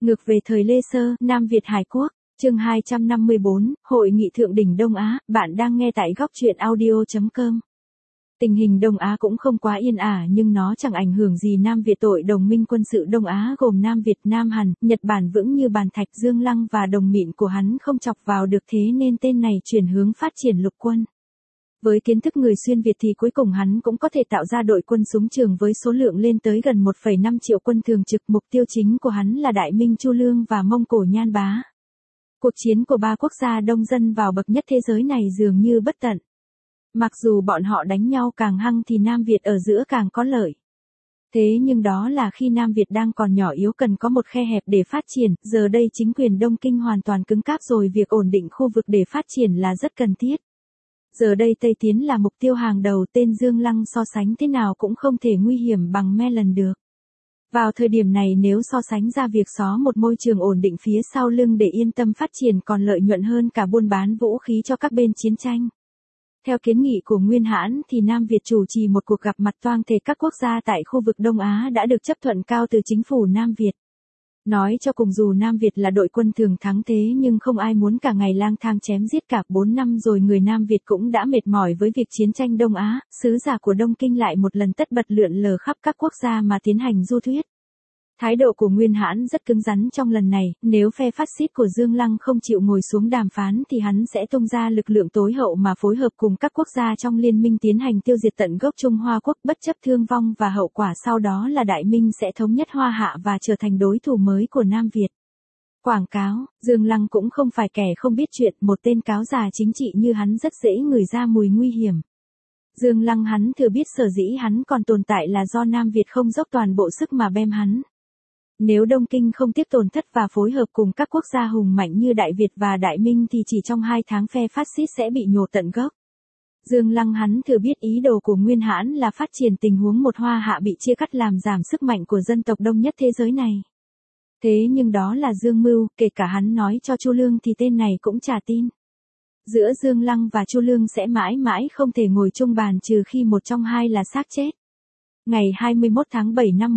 Ngược về thời Lê Sơ, Nam Việt Hải Quốc, chương 254, Hội nghị Thượng đỉnh Đông Á, bạn đang nghe tại góc truyện audio.com. Tình hình Đông Á cũng không quá yên ả nhưng nó chẳng ảnh hưởng gì Nam Việt. Tội đồng minh quân sự Đông Á gồm Nam Việt, Nam Hàn, Nhật Bản vững như bàn thạch. Dương Lăng và đồng mịn của hắn không chọc vào được, thế nên tên này chuyển hướng phát triển lục quân. Với kiến thức người xuyên Việt thì cuối cùng hắn cũng có thể tạo ra đội quân súng trường với số lượng lên tới gần 1,5 triệu quân thường trực. Mục tiêu chính của hắn là Đại Minh Chu Lương và Mông Cổ Nhan Bá. Cuộc chiến của ba quốc gia đông dân vào bậc nhất thế giới này dường như bất tận. Mặc dù bọn họ đánh nhau càng hăng thì Nam Việt ở giữa càng có lợi. Thế nhưng đó là khi Nam Việt đang còn nhỏ yếu, cần có một khe hẹp để phát triển. Giờ đây chính quyền Đông Kinh hoàn toàn cứng cáp rồi, việc ổn định khu vực để phát triển là rất cần thiết. Giờ đây Tây Tiến là mục tiêu hàng đầu, tên Dương Lăng so sánh thế nào cũng không thể nguy hiểm bằng Melon được. Vào thời điểm này nếu so sánh ra việc xó một môi trường ổn định phía sau lưng để yên tâm phát triển còn lợi nhuận hơn cả buôn bán vũ khí cho các bên chiến tranh. Theo kiến nghị của Nguyên Hãn thì Nam Việt chủ trì một cuộc gặp mặt toàn thể các quốc gia tại khu vực Đông Á đã được chấp thuận cao từ chính phủ Nam Việt. Nói cho cùng dù Nam Việt là đội quân thường thắng thế nhưng không ai muốn cả ngày lang thang chém giết. Cả 4 năm rồi người Nam Việt cũng đã mệt mỏi với việc chiến tranh Đông Á, sứ giả của Đông Kinh lại một lần tất bật lượn lờ khắp các quốc gia mà tiến hành du thuyết. Thái độ của Nguyên Hãn rất cứng rắn trong lần này, nếu phe phát xít của Dương Lăng không chịu ngồi xuống đàm phán thì hắn sẽ tung ra lực lượng tối hậu mà phối hợp cùng các quốc gia trong liên minh tiến hành tiêu diệt tận gốc Trung Hoa Quốc, bất chấp thương vong và hậu quả sau đó là Đại Minh sẽ thống nhất Hoa Hạ và trở thành đối thủ mới của Nam Việt. Quảng cáo, Dương Lăng cũng không phải kẻ không biết chuyện, một tên cáo già chính trị như hắn rất dễ ngửi ra mùi nguy hiểm. Dương Lăng hắn thừa biết sở dĩ hắn còn tồn tại là do Nam Việt không dốc toàn bộ sức mà bem hắn. Nếu Đông Kinh không tiếp tổn thất và phối hợp cùng các quốc gia hùng mạnh như Đại Việt và Đại Minh thì chỉ trong 2 tháng phe phát xít sẽ bị nhổ tận gốc. Dương Lăng hắn thừa biết ý đồ của Nguyên Hãn là phát triển tình huống một Hoa Hạ bị chia cắt làm giảm sức mạnh của dân tộc đông nhất thế giới này. Thế nhưng đó là dương mưu, kể cả hắn nói cho Chu Lương thì tên này cũng chả tin. Giữa Dương Lăng và Chu Lương sẽ mãi mãi không thể ngồi chung bàn trừ khi một trong hai là xác chết. Ngày 21 tháng 7 năm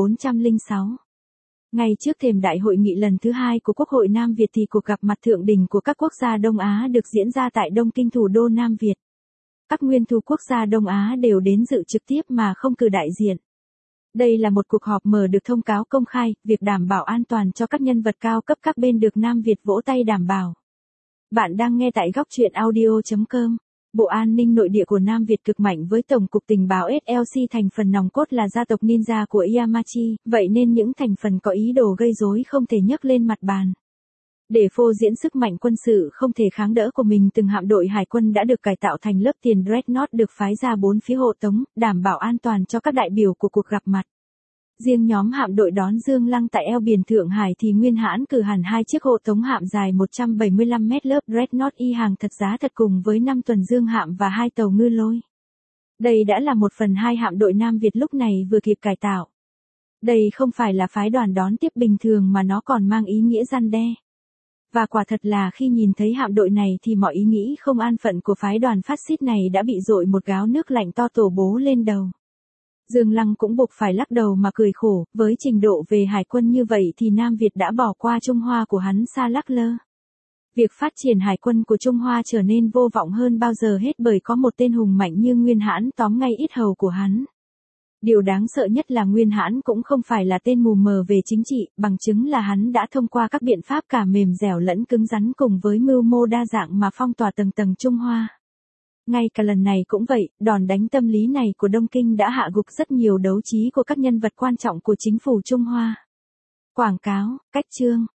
1406. Ngay trước thềm đại hội nghị lần thứ 2 của Quốc hội Nam Việt thì cuộc gặp mặt thượng đỉnh của các quốc gia Đông Á được diễn ra tại Đông Kinh, thủ đô Nam Việt. Các nguyên thủ quốc gia Đông Á đều đến dự trực tiếp mà không cử đại diện. Đây là một cuộc họp mở được thông cáo công khai, việc đảm bảo an toàn cho các nhân vật cao cấp các bên được Nam Việt vỗ tay đảm bảo. Bạn đang nghe tại góc truyện audio.com. Bộ An ninh Nội địa của Nam Việt cực mạnh với Tổng cục Tình báo SLC thành phần nòng cốt là gia tộc ninja của Yamachi, vậy nên những thành phần có ý đồ gây rối không thể nhấc lên mặt bàn. Để phô diễn sức mạnh quân sự không thể kháng đỡ của mình, từng hạm đội hải quân đã được cải tạo thành lớp tiền Dreadnought được phái ra 4 phía hộ tống, đảm bảo an toàn cho các đại biểu của cuộc gặp mặt. Riêng nhóm hạm đội đón Dương Lăng tại eo biển Thượng Hải thì Nguyên Hãn cử hẳn 2 chiếc hộ tống hạm dài 175 mét lớp Dreadnought y hàng thật giá thật cùng với 5 tuần dương hạm và 2 tàu ngư lôi. Đây đã là 1/2 hạm đội Nam Việt lúc này vừa kịp cải tạo. Đây không phải là phái đoàn đón tiếp bình thường mà nó còn mang ý nghĩa răn đe. Và quả thật là khi nhìn thấy hạm đội này thì mọi ý nghĩ không an phận của phái đoàn phát xít này đã bị dội một gáo nước lạnh to tổ bố lên đầu. Dương Lăng cũng buộc phải lắc đầu mà cười khổ, với trình độ về hải quân như vậy thì Nam Việt đã bỏ qua Trung Hoa của hắn xa lắc lơ. Việc phát triển hải quân của Trung Hoa trở nên vô vọng hơn bao giờ hết bởi có một tên hùng mạnh như Nguyên Hãn tóm ngay yết hầu của hắn. Điều đáng sợ nhất là Nguyên Hãn cũng không phải là tên mù mờ về chính trị, bằng chứng là hắn đã thông qua các biện pháp cả mềm dẻo lẫn cứng rắn cùng với mưu mô đa dạng mà phong tỏa tầng tầng Trung Hoa. Ngay cả lần này cũng vậy, đòn đánh tâm lý này của Đông Kinh đã hạ gục rất nhiều đấu trí của các nhân vật quan trọng của chính phủ Trung Hoa. Quảng cáo, cách chương,